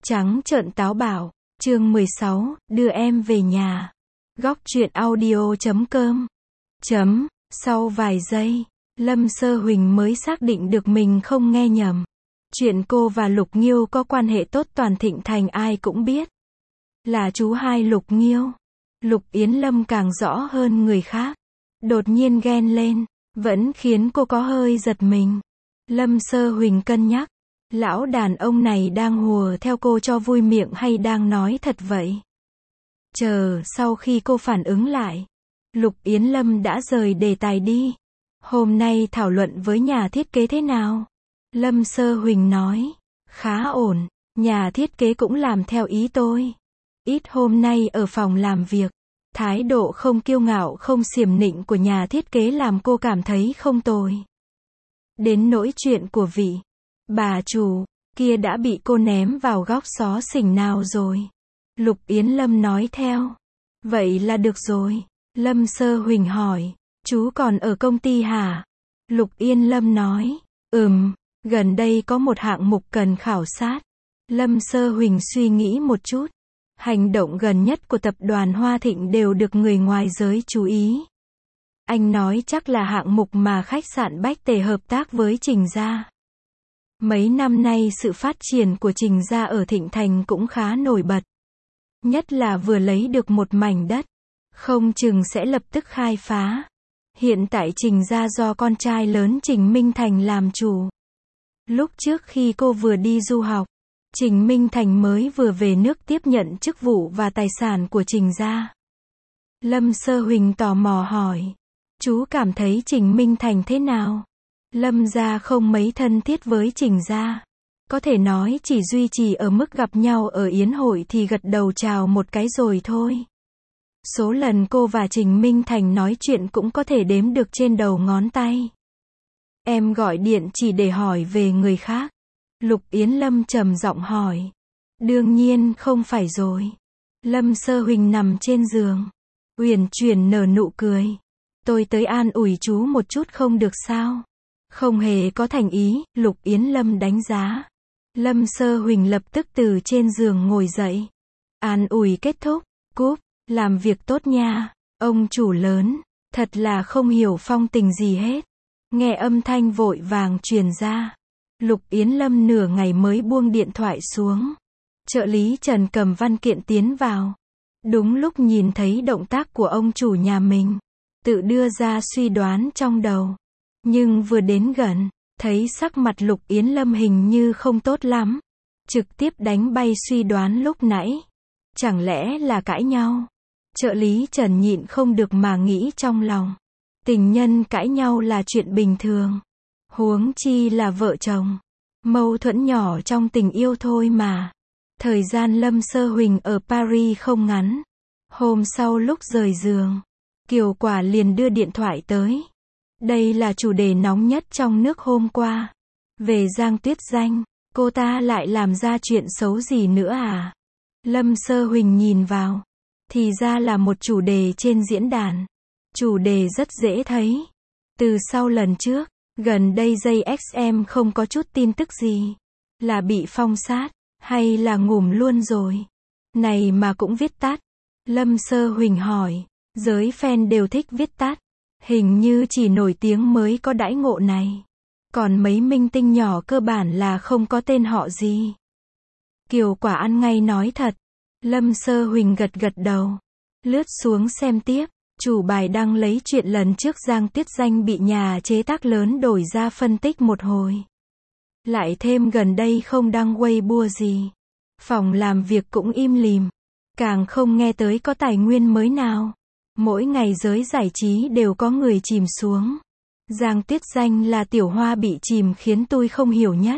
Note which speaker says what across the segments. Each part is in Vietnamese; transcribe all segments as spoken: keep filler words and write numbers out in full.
Speaker 1: Trắng trợn táo bạo, chương mười sáu, đưa em về nhà. Góc truyện audio chấm com. Chấm, sau vài giây, Lâm Sơ Huỳnh mới xác định được mình không nghe nhầm. Chuyện cô và Lục Nghiêu có quan hệ tốt toàn Thịnh Thành ai cũng biết. Là chú hai Lục Nghiêu. Lục Yến Lâm càng rõ hơn người khác. Đột nhiên ghen lên, vẫn khiến cô có hơi giật mình. Lâm Sơ Huỳnh cân nhắc. Lão đàn ông này đang hùa theo cô cho vui miệng hay đang nói thật vậy? Chờ sau khi cô phản ứng lại, Lục Yến Lâm đã rời đề tài đi. Hôm nay thảo luận với nhà thiết kế thế nào? Lâm Sơ Huỳnh nói, khá ổn, nhà thiết kế cũng làm theo ý tôi. Ít hôm nay ở phòng làm việc, thái độ không kiêu ngạo không xiểm nịnh của nhà thiết kế làm cô cảm thấy không tồi. Đến nỗi chuyện của vị bà chủ kia đã bị cô ném vào góc xó xỉnh nào rồi? Lục Yến Lâm nói theo. Vậy là được rồi. Lâm Sơ Huỳnh hỏi, chú còn ở công ty hả? Lục Yên Lâm nói, ừm, gần đây có một hạng mục cần khảo sát. Lâm Sơ Huỳnh suy nghĩ một chút. Hành động gần nhất của tập đoàn Hoa Thịnh đều được người ngoài giới chú ý. Anh nói chắc là hạng mục mà khách sạn Bách Tề hợp tác với Trình Gia. Mấy năm nay sự phát triển của Trình Gia ở Thịnh Thành cũng khá nổi bật. Nhất là vừa lấy được một mảnh đất, không chừng sẽ lập tức khai phá. Hiện tại Trình Gia do con trai lớn Trình Minh Thành làm chủ. Lúc trước khi cô vừa đi du học, Trình Minh Thành mới vừa về nước tiếp nhận chức vụ và tài sản của Trình Gia. Lâm Sơ Huỳnh tò mò hỏi, chú cảm thấy Trình Minh Thành thế nào? Lâm gia không mấy thân thiết với Trình Gia. Có thể nói chỉ duy trì ở mức gặp nhau ở yến hội thì gật đầu chào một cái rồi thôi. Số lần cô và Trình Minh Thành nói chuyện cũng có thể đếm được trên đầu ngón tay. Em gọi điện chỉ để hỏi về người khác. Lục Yến Lâm trầm giọng hỏi. Đương nhiên không phải rồi. Lâm Sơ Huỳnh nằm trên giường, uyển chuyển nở nụ cười. Tôi tới an ủi chú một chút không được sao? Không hề có thành ý, Lục Yến Lâm đánh giá. Lâm Sơ Huỳnh lập tức từ trên giường ngồi dậy. An ủi kết thúc, cúp, làm việc tốt nha. Ông chủ lớn, thật là không hiểu phong tình gì hết. Nghe âm thanh vội vàng truyền ra. Lục Yến Lâm nửa ngày mới buông điện thoại xuống. Trợ lý Trần cầm văn kiện tiến vào. Đúng lúc nhìn thấy động tác của ông chủ nhà mình, tự đưa ra suy đoán trong đầu. Nhưng vừa đến gần, thấy sắc mặt Lục Yến Lâm hình như không tốt lắm. Trực tiếp đánh bay suy đoán lúc nãy. Chẳng lẽ là cãi nhau? Trợ lý Trần nhịn không được mà nghĩ trong lòng. Tình nhân cãi nhau là chuyện bình thường. Huống chi là vợ chồng. Mâu thuẫn nhỏ trong tình yêu thôi mà. Thời gian Lâm Sơ Huỳnh ở Paris không ngắn. Hôm sau lúc rời giường, Kiều Quả liền đưa điện thoại tới. Đây là chủ đề nóng nhất trong nước hôm qua. Về Giang Tuyết Danh, cô ta lại làm ra chuyện xấu gì nữa à? Lâm Sơ Huỳnh nhìn vào. Thì ra là một chủ đề trên diễn đàn. Chủ đề rất dễ thấy. Từ sau lần trước, gần đây J X M không có chút tin tức gì. Là bị phong sát, hay là ngủm luôn rồi? Này mà cũng viết tắt. Lâm Sơ Huỳnh hỏi. Giới fan đều thích viết tắt. Hình như chỉ nổi tiếng mới có đãi ngộ này. Còn mấy minh tinh nhỏ cơ bản là không có tên họ gì. Kiều Quả ăn ngay nói thật. Lâm Sơ Huỳnh gật gật đầu. Lướt xuống xem tiếp. Chủ bài đăng lấy chuyện lần trước Giang Tuyết Danh bị nhà chế tác lớn đổi ra phân tích một hồi. Lại thêm gần đây không đăng Weibo gì. Phòng làm việc cũng im lìm. Càng không nghe tới có tài nguyên mới nào. Mỗi ngày giới giải trí đều có người chìm xuống. Giang Tuyết Danh là tiểu hoa bị chìm khiến tôi không hiểu nhất.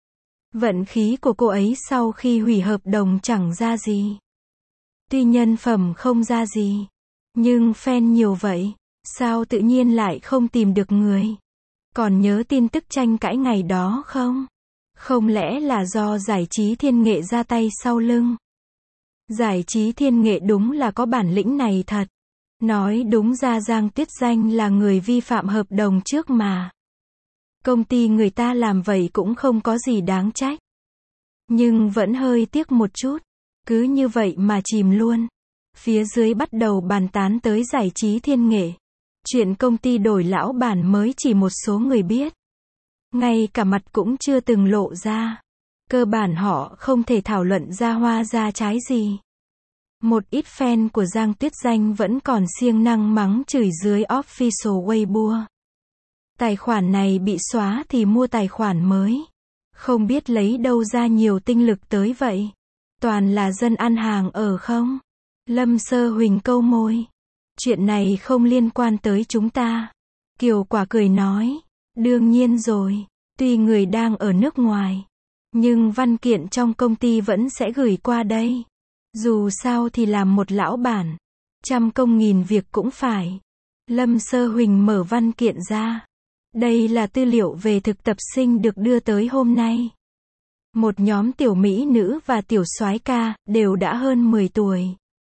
Speaker 1: Vận khí của cô ấy sau khi hủy hợp đồng chẳng ra gì. Tuy nhân phẩm không ra gì. Nhưng fan nhiều vậy. Sao tự nhiên lại không tìm được người? Còn nhớ tin tức tranh cãi ngày đó không? Không lẽ là do giải trí thiên nghệ ra tay sau lưng? Giải trí thiên nghệ đúng là có bản lĩnh này thật. Nói đúng ra Giang Tuyết Danh là người vi phạm hợp đồng trước mà. Công ty người ta làm vậy cũng không có gì đáng trách. Nhưng vẫn hơi tiếc một chút. Cứ như vậy mà chìm luôn. Phía dưới bắt đầu bàn tán tới giải trí thiên nghệ. Chuyện công ty đổi lão bản mới chỉ một số người biết. Ngay cả mặt cũng chưa từng lộ ra. Cơ bản họ không thể thảo luận ra hoa ra trái gì. Một ít fan của Giang Tuyết Danh vẫn còn siêng năng mắng chửi dưới official Weibo. Tài khoản này bị xóa thì mua tài khoản mới. Không biết lấy đâu ra nhiều tinh lực tới vậy. Toàn là dân ăn hàng ở không? Lâm Sơ Huỳnh câu môi. Chuyện này không liên quan tới chúng ta. Kiều Quả cười nói. Đương nhiên rồi. Tuy người đang ở nước ngoài. Nhưng văn kiện trong công ty vẫn sẽ gửi qua đây. Dù sao thì làm một lão bản. Trăm công nghìn việc cũng phải. Lâm Sơ Huỳnh mở văn kiện ra. Đây là tư liệu về thực tập sinh được đưa tới hôm nay. Một nhóm tiểu mỹ nữ và tiểu soái ca, đều đã hơn mười tuổi.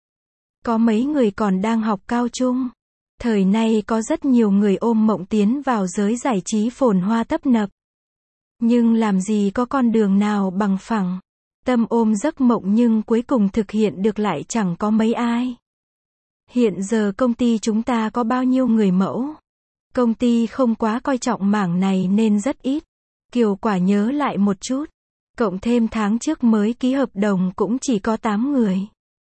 Speaker 1: Có mấy người còn đang học cao trung. Thời nay có rất nhiều người ôm mộng tiến vào giới giải trí phồn hoa tấp nập. Nhưng làm gì có con đường nào bằng phẳng. Tâm ôm giấc mộng nhưng cuối cùng thực hiện được lại chẳng có mấy ai. Hiện giờ công ty chúng ta có bao nhiêu người mẫu? Công ty không quá coi trọng mảng này nên rất ít. Kiều Quả nhớ lại một chút. Cộng thêm tháng trước mới ký hợp đồng cũng chỉ có tám người.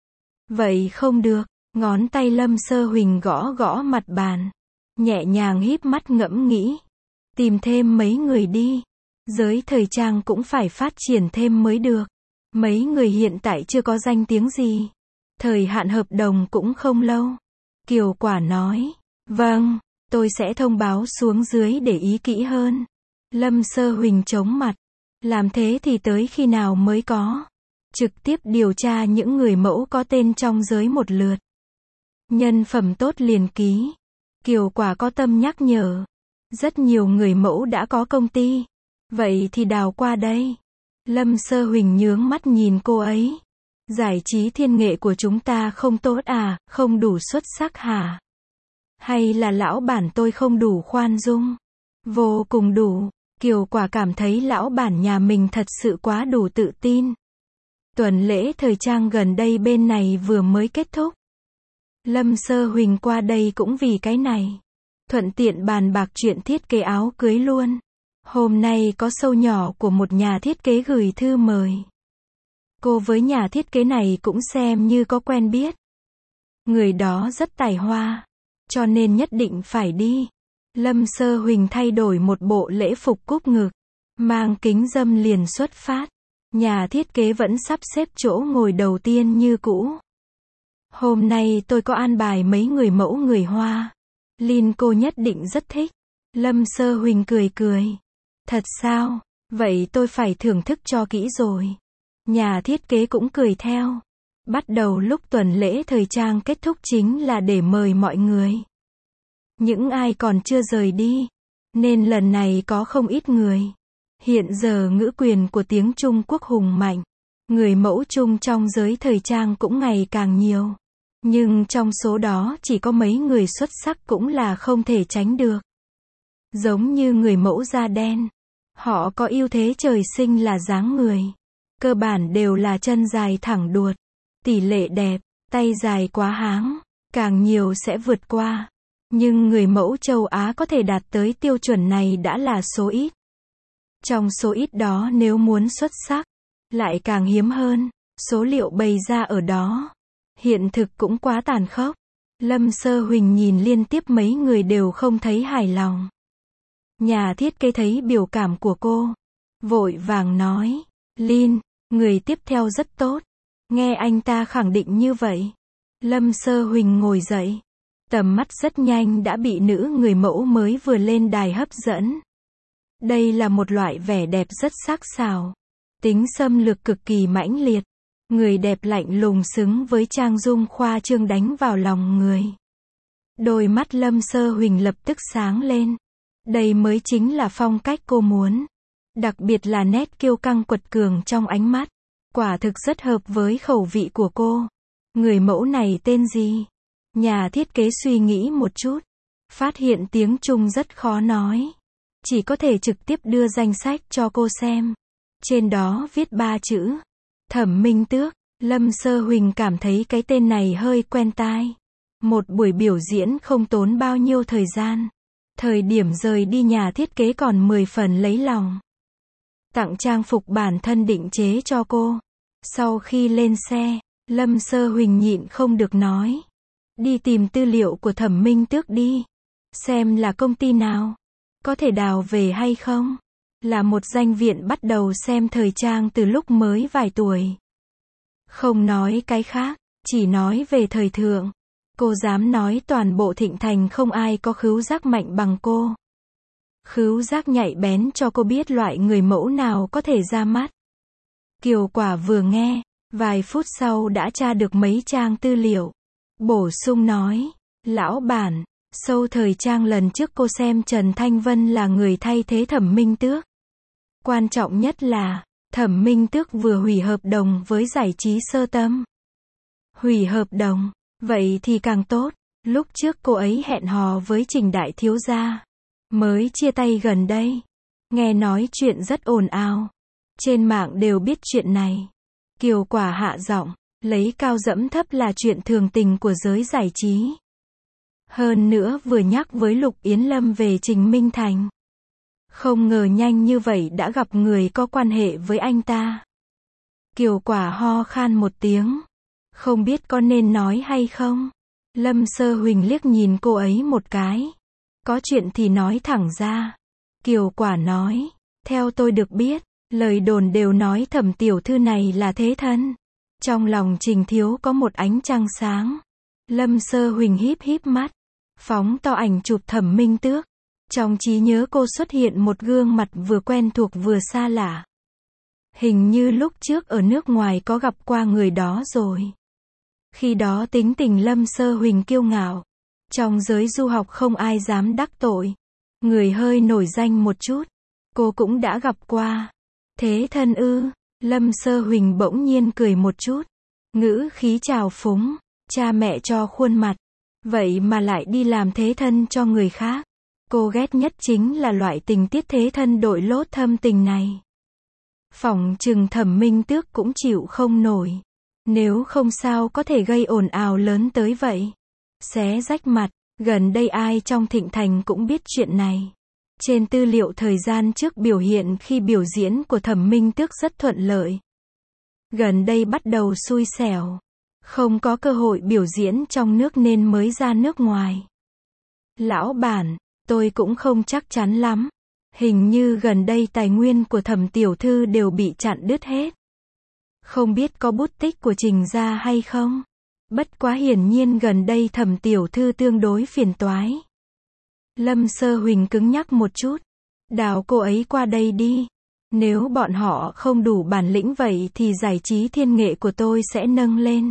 Speaker 1: Vậy không được. Ngón tay Lâm Sơ Huỳnh gõ gõ mặt bàn. Nhẹ nhàng híp mắt ngẫm nghĩ. Tìm thêm mấy người đi. Giới thời trang cũng phải phát triển thêm mới được. Mấy người hiện tại chưa có danh tiếng gì. Thời hạn hợp đồng cũng không lâu. Kiều Quả nói. Vâng, tôi sẽ thông báo xuống dưới để ý kỹ hơn. Lâm Sơ Huỳnh chống mặt. Làm thế thì tới khi nào mới có? Trực tiếp điều tra những người mẫu có tên trong giới một lượt. Nhân phẩm tốt liền ký. Kiều Quả có tâm nhắc nhở. Rất nhiều người mẫu đã có công ty. Vậy thì đào qua đây. Lâm Sơ Huỳnh nhướng mắt nhìn cô ấy. Giải trí thiên nghệ của chúng ta không tốt à, không đủ xuất sắc hả? Hay là lão bản tôi không đủ khoan dung? Vô cùng đủ. Kiều Quả cảm thấy lão bản nhà mình thật sự quá đủ tự tin. Tuần lễ thời trang gần đây bên này vừa mới kết thúc. Lâm Sơ Huỳnh qua đây cũng vì cái này. Thuận tiện bàn bạc chuyện thiết kế áo cưới luôn. Hôm nay có show nhỏ của một nhà thiết kế gửi thư mời. Cô với nhà thiết kế này cũng xem như có quen biết. Người đó rất tài hoa. Cho nên nhất định phải đi. Lâm Sơ Huỳnh thay đổi một bộ lễ phục cúp ngực. Mang kính râm liền xuất phát. Nhà thiết kế vẫn sắp xếp chỗ ngồi đầu tiên như cũ. Hôm nay tôi có an bài mấy người mẫu người Hoa. Lin cô nhất định rất thích. Lâm Sơ Huỳnh cười cười. Thật sao? Vậy tôi phải thưởng thức cho kỹ rồi. Nhà thiết kế cũng cười theo. Bắt đầu lúc tuần lễ thời trang kết thúc chính là để mời mọi người. Những ai còn chưa rời đi. Nên lần này có không ít người. Hiện giờ ngữ quyền của tiếng Trung Quốc hùng mạnh. Người mẫu Trung trong giới thời trang cũng ngày càng nhiều. Nhưng trong số đó chỉ có mấy người xuất sắc cũng là không thể tránh được. Giống như người mẫu da đen. Họ có ưu thế trời sinh là dáng người. Cơ bản đều là chân dài thẳng đuột. Tỷ lệ đẹp, tay dài quá háng. Càng nhiều sẽ vượt qua. Nhưng người mẫu châu Á có thể đạt tới tiêu chuẩn này đã là số ít. Trong số ít đó nếu muốn xuất sắc, lại càng hiếm hơn. Số liệu bày ra ở đó. Hiện thực cũng quá tàn khốc. Lâm Sơ Huỳnh nhìn liên tiếp mấy người đều không thấy hài lòng. Nhà thiết kế thấy biểu cảm của cô. Vội vàng nói. Lin, người tiếp theo rất tốt. Nghe anh ta khẳng định như vậy. Lâm Sơ Huỳnh ngồi dậy. Tầm mắt rất nhanh đã bị nữ người mẫu mới vừa lên đài hấp dẫn. Đây là một loại vẻ đẹp rất sắc sảo. Tính xâm lược cực kỳ mãnh liệt. Người đẹp lạnh lùng xứng với trang dung khoa trương đánh vào lòng người. Đôi mắt Lâm Sơ Huỳnh lập tức sáng lên. Đây mới chính là phong cách cô muốn. Đặc biệt là nét kiêu căng quật cường trong ánh mắt. Quả thực rất hợp với khẩu vị của cô. Người mẫu này tên gì? Nhà thiết kế suy nghĩ một chút. Phát hiện tiếng Trung rất khó nói. Chỉ có thể trực tiếp đưa danh sách cho cô xem. Trên đó viết ba chữ. Thẩm Minh Tước. Lâm Sơ Huỳnh cảm thấy cái tên này hơi quen tai. Một buổi biểu diễn không tốn bao nhiêu thời gian. Thời điểm rời đi nhà thiết kế còn mười phần lấy lòng. Tặng trang phục bản thân định chế cho cô. Sau khi lên xe, Lâm Sơ Huỳnh nhịn không được nói. Đi tìm tư liệu của Thẩm Minh Tước đi. Xem là công ty nào. Có thể đào về hay không. Là một danh viện bắt đầu xem thời trang từ lúc mới vài tuổi. Không nói cái khác, chỉ nói về thời thượng. Cô dám nói toàn bộ Thịnh Thành không ai có khứu giác mạnh bằng cô. Khứu giác nhạy bén cho cô biết loại người mẫu nào có thể ra mắt. Kiều Quả vừa nghe, vài phút sau đã tra được mấy trang tư liệu. Bổ sung nói, lão bản, show thời trang lần trước cô xem Trần Thanh Vân là người thay thế Thẩm Minh Tước. Quan trọng nhất là, Thẩm Minh Tước vừa hủy hợp đồng với giải trí Sơ Tâm. Hủy hợp đồng, vậy thì càng tốt. Lúc trước cô ấy hẹn hò với Trình Đại Thiếu Gia. Mới chia tay gần đây. Nghe nói chuyện rất ồn ào. Trên mạng đều biết chuyện này. Kiều Quả hạ giọng, lấy cao dẫm thấp là chuyện thường tình của giới giải trí. Hơn nữa vừa nhắc với Lục Yến Lâm về Trình Minh Thành. Không ngờ nhanh như vậy đã gặp người có quan hệ với anh ta. Kiều Quả ho khan một tiếng. Không biết có nên nói hay không. Lâm Sơ Huỳnh liếc nhìn cô ấy một cái. Có chuyện thì nói thẳng ra. Kiều Quả nói, theo tôi được biết, lời đồn đều nói Thẩm tiểu thư này là thế thân. Trong lòng Trình thiếu có một ánh trăng sáng. Lâm Sơ Huỳnh híp híp mắt, phóng to ảnh chụp Thẩm Minh Tước. Trong trí nhớ cô xuất hiện một gương mặt vừa quen thuộc vừa xa lạ. Hình như lúc trước ở nước ngoài có gặp qua người đó rồi. Khi đó tính tình Lâm Sơ Huỳnh kiêu ngạo. Trong giới du học không ai dám đắc tội. Người hơi nổi danh một chút. Cô cũng đã gặp qua. Thế thân ư? Lâm Sơ Huỳnh bỗng nhiên cười một chút. Ngữ khí trào phúng. Cha mẹ cho khuôn mặt. Vậy mà lại đi làm thế thân cho người khác. Cô ghét nhất chính là loại tình tiết thế thân đội lốt thâm tình này. Phỏng chừng Thẩm Minh Tước cũng chịu không nổi. Nếu không sao có thể gây ồn ào lớn tới vậy. Xé rách mặt, gần đây ai trong Thịnh Thành cũng biết chuyện này. Trên tư liệu thời gian trước biểu hiện khi biểu diễn của Thẩm Minh Tước rất thuận lợi. Gần đây bắt đầu xui xẻo. Không có cơ hội biểu diễn trong nước nên mới ra nước ngoài. Lão bản, tôi cũng không chắc chắn lắm. Hình như gần đây tài nguyên của Thẩm tiểu thư đều bị chặn đứt hết. Không biết có bút tích của Trình gia hay không? Bất quá hiển nhiên gần đây Thẩm tiểu thư tương đối phiền toái. Lâm Sơ Huỳnh cứng nhắc một chút. Đào cô ấy qua đây đi. Nếu bọn họ không đủ bản lĩnh vậy thì giải trí thiên nghệ của tôi sẽ nâng lên.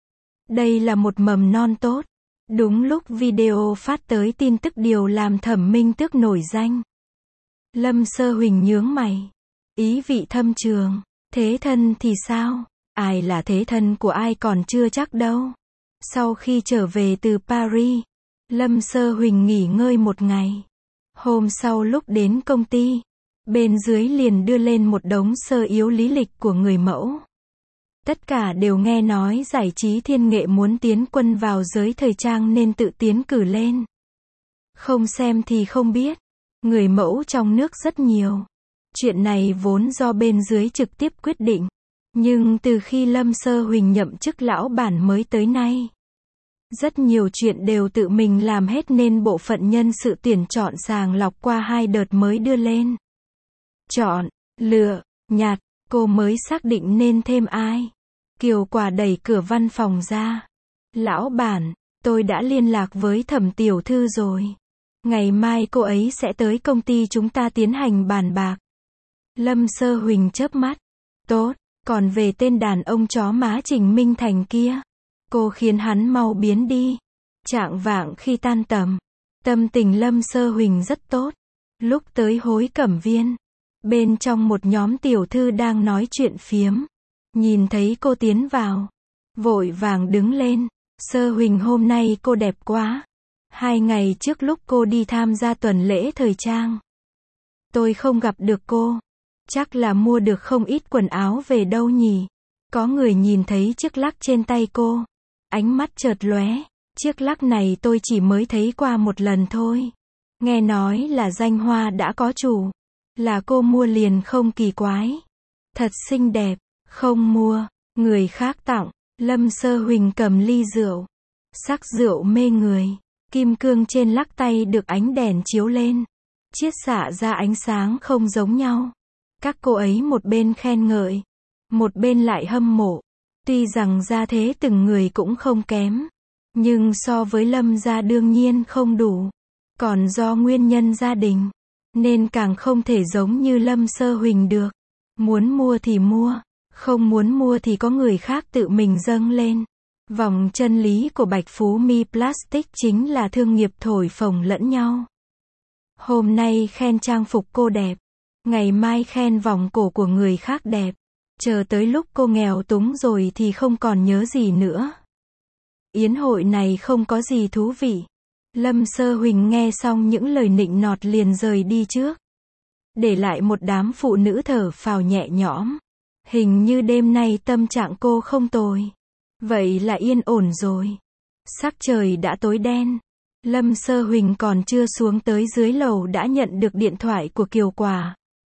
Speaker 1: Đây là một mầm non tốt. Đúng lúc video phát tới tin tức điều làm Thẩm Minh Tước nổi danh. Lâm Sơ Huỳnh nhướng mày. Ý vị thâm trường. Thế thân thì sao? Ai là thế thân của ai còn chưa chắc đâu. Sau khi trở về từ Paris, Lâm Sơ Huỳnh nghỉ ngơi một ngày. Hôm sau lúc đến công ty, bên dưới liền đưa lên một đống sơ yếu lý lịch của người mẫu. Tất cả đều nghe nói giải trí thiên nghệ muốn tiến quân vào giới thời trang nên tự tiến cử lên. Không xem thì không biết. Người mẫu trong nước rất nhiều. Chuyện này vốn do bên dưới trực tiếp quyết định. Nhưng từ khi Lâm Sơ Huỳnh nhậm chức lão bản mới tới nay, rất nhiều chuyện đều tự mình làm hết nên bộ phận nhân sự tuyển chọn sàng lọc qua hai đợt mới đưa lên. Chọn, lựa, nhặt, cô mới xác định nên thêm ai. Kiều Quả đẩy cửa văn phòng ra. Lão bản, tôi đã liên lạc với Thẩm tiểu thư rồi. Ngày mai cô ấy sẽ tới công ty chúng ta tiến hành bàn bạc. Lâm Sơ Huỳnh chớp mắt. Tốt, còn về tên đàn ông chó má Trình Minh Thành kia. Cô khiến hắn mau biến đi. Trạng vạng khi tan tầm. Tâm tình Lâm Sơ Huỳnh rất tốt. Lúc tới Hối Cẩm Viên. Bên trong một nhóm tiểu thư đang nói chuyện phiếm. Nhìn thấy cô tiến vào. Vội vàng đứng lên. Sơ Huỳnh hôm nay cô đẹp quá. Hai ngày trước lúc cô đi tham gia tuần lễ thời trang. Tôi không gặp được cô. Chắc là mua được không ít quần áo về đâu nhỉ. Có người nhìn thấy chiếc lắc trên tay cô. Ánh mắt chợt lóe. Chiếc lắc này tôi chỉ mới thấy qua một lần thôi. Nghe nói là danh hoa đã có chủ. Là cô mua liền không kỳ quái. Thật xinh đẹp. Không mua. Người khác tặng. Lâm Sơ Huỳnh cầm ly rượu. Sắc rượu mê người. Kim cương trên lắc tay được ánh đèn chiếu lên. Chiết xạ ra ánh sáng không giống nhau. Các cô ấy một bên khen ngợi. Một bên lại hâm mộ. Tuy rằng gia thế từng người cũng không kém. Nhưng so với Lâm gia đương nhiên không đủ. Còn do nguyên nhân gia đình. Nên càng không thể giống như Lâm Sơ Huỳnh được. Muốn mua thì mua. Không muốn mua thì có người khác tự mình dâng lên. Vòng chân lý của Bạch Phú Mi Plastic chính là thương nghiệp thổi phồng lẫn nhau. Hôm nay khen trang phục cô đẹp. Ngày mai khen vòng cổ của người khác đẹp. Chờ tới lúc cô nghèo túng rồi thì không còn nhớ gì nữa. Yến hội này không có gì thú vị. Lâm Sơ Huỳnh nghe xong những lời nịnh nọt liền rời đi trước. Để lại một đám phụ nữ thở phào nhẹ nhõm. Hình như đêm nay tâm trạng cô không tồi. Vậy là yên ổn rồi. Sắc trời đã tối đen. Lâm Sơ Huỳnh còn chưa xuống tới dưới lầu đã nhận được điện thoại của Kiều Quả.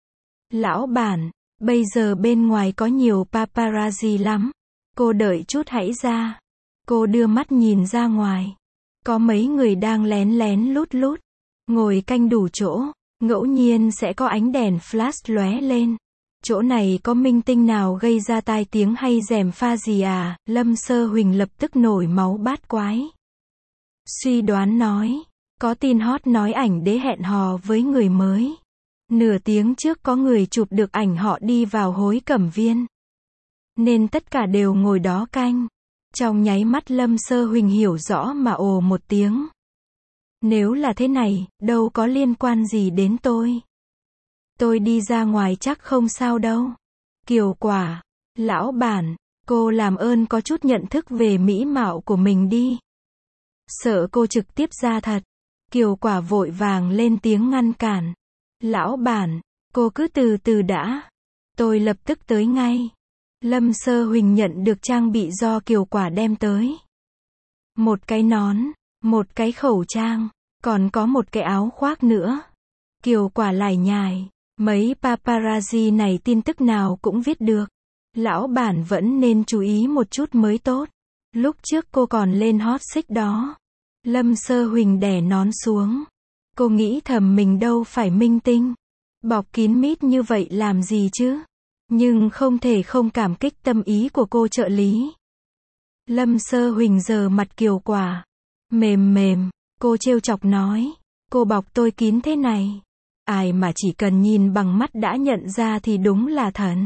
Speaker 1: Lão bản, bây giờ bên ngoài có nhiều paparazzi lắm. Cô đợi chút hãy ra. Cô đưa mắt nhìn ra ngoài. Có mấy người đang lén lén lút lút. Ngồi canh đủ chỗ. Ngẫu nhiên sẽ có ánh đèn flash lóe lên. Chỗ này có minh tinh nào gây ra tai tiếng hay gièm pha gì à? Lâm Sơ Huỳnh lập tức nổi máu bát quái. Suy đoán nói. Có tin hot nói ảnh đế hẹn hò với người mới. Nửa tiếng trước có người chụp được ảnh họ đi vào Hối Cẩm Viên. Nên tất cả đều ngồi đó canh. Trong nháy mắt Lâm Sơ Huỳnh hiểu rõ mà ồ một tiếng. Nếu là thế này, đâu có liên quan gì đến tôi. Tôi đi ra ngoài chắc không sao đâu. Kiều Quả, lão bản, cô làm ơn có chút nhận thức về mỹ mạo của mình đi. Sợ cô trực tiếp ra thật. Kiều Quả vội vàng lên tiếng ngăn cản. Lão bản, cô cứ từ từ đã. Tôi lập tức tới ngay. Lâm Sơ Huỳnh nhận được trang bị do Kiều Quả đem tới. Một cái nón, một cái khẩu trang, còn có một cái áo khoác nữa. Kiều Quả lải nhải. Mấy paparazzi này tin tức nào cũng viết được. Lão bản vẫn nên chú ý một chút mới tốt. Lúc trước cô còn lên hot search đó. Lâm Sơ Huỳnh đè nón xuống. Cô nghĩ thầm mình đâu phải minh tinh. Bọc kín mít như vậy làm gì chứ? Nhưng không thể không cảm kích tâm ý của cô trợ lý. Lâm Sơ Huỳnh giơ mặt Kiều Quả. Mềm mềm, cô trêu chọc nói. Cô bọc tôi kín thế này. Ai mà chỉ cần nhìn bằng mắt đã nhận ra thì đúng là thần.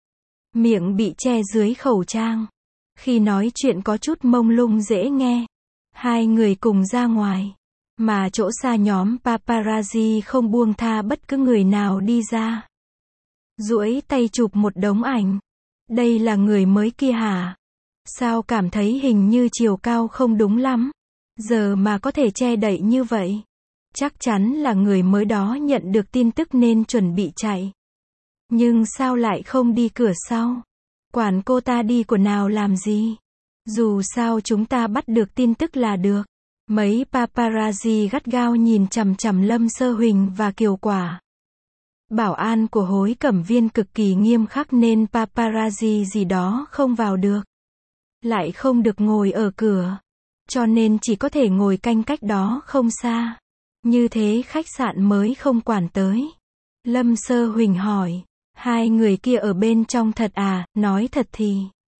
Speaker 1: Miệng bị che dưới khẩu trang. Khi nói chuyện có chút mông lung dễ nghe. Hai người cùng ra ngoài. Mà chỗ xa nhóm paparazzi không buông tha bất cứ người nào đi ra. Duỗi tay chụp một đống ảnh. Đây là người mới kia hả? Sao cảm thấy hình như chiều cao không đúng lắm. Giờ mà có thể che đậy như vậy. Chắc chắn là người mới đó nhận được tin tức nên chuẩn bị chạy. Nhưng sao lại không đi cửa sau? Quản cô ta đi của nào làm gì? Dù sao chúng ta bắt được tin tức là được. Mấy paparazzi gắt gao nhìn chằm chằm Lâm Sơ Huỳnh và Kiều Quả. Bảo an của Hối Cẩm Viên cực kỳ nghiêm khắc nên paparazzi gì đó không vào được. Lại không được ngồi ở cửa. Cho nên chỉ có thể ngồi canh cách đó không xa. Như thế khách sạn mới không quản tới. Lâm Sơ Huỳnh hỏi. Hai người kia ở bên trong thật à? Nói thật thì.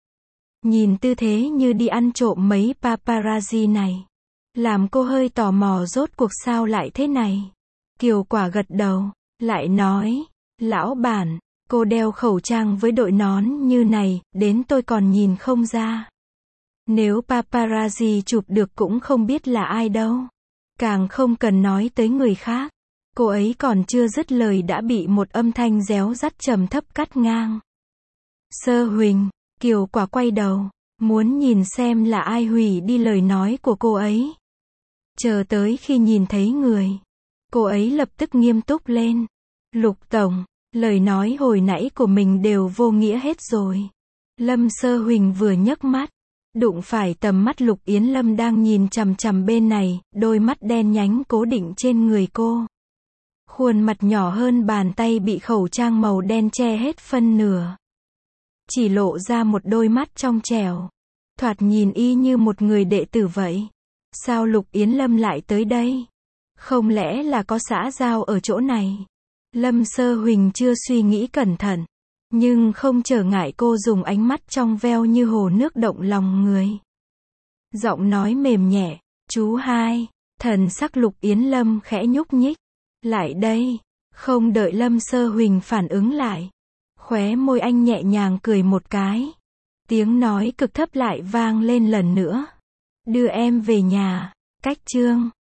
Speaker 1: Nhìn tư thế như đi ăn trộm mấy paparazzi này. Làm cô hơi tò mò rốt cuộc sao lại thế này. Kiều Quả gật đầu. Lại nói. Lão bản, cô đeo khẩu trang với đội nón như này, đến tôi còn nhìn không ra. Nếu paparazzi chụp được cũng không biết là ai đâu. Càng không cần nói tới người khác. Cô ấy còn chưa dứt lời đã bị một âm thanh réo rắt trầm thấp cắt ngang. Sơ Huỳnh, Kiều Quả quay đầu, muốn nhìn xem là ai hủy đi lời nói của cô ấy. Chờ tới khi nhìn thấy người, cô ấy lập tức nghiêm túc lên. Lục tổng, Lời nói hồi nãy của mình đều vô nghĩa hết rồi. Lâm Sơ Huỳnh vừa nhấc mắt, đụng phải tầm mắt Lục Yến Lâm đang nhìn chằm chằm bên này, đôi mắt đen nhánh cố định trên người cô. Khuôn mặt nhỏ hơn bàn tay bị khẩu trang màu đen che hết phân nửa. Chỉ lộ ra một đôi mắt trong trẻo. Thoạt nhìn y như một người đệ tử vậy. Sao Lục Yến Lâm lại tới đây? Không lẽ là có xã giao ở chỗ này? Lâm Sơ Huỳnh chưa suy nghĩ cẩn thận. Nhưng không trở ngại cô dùng ánh mắt trong veo như hồ nước động lòng người. Giọng nói mềm nhẹ, chú hai, thần sắc Lục Yến Lâm khẽ nhúc nhích. Lại đây, không đợi Lâm Sơ Huỳnh phản ứng lại. Khóe môi anh nhẹ nhàng cười một cái. Tiếng nói cực thấp lại vang lên lần nữa. Đưa em về nhà. Cách chương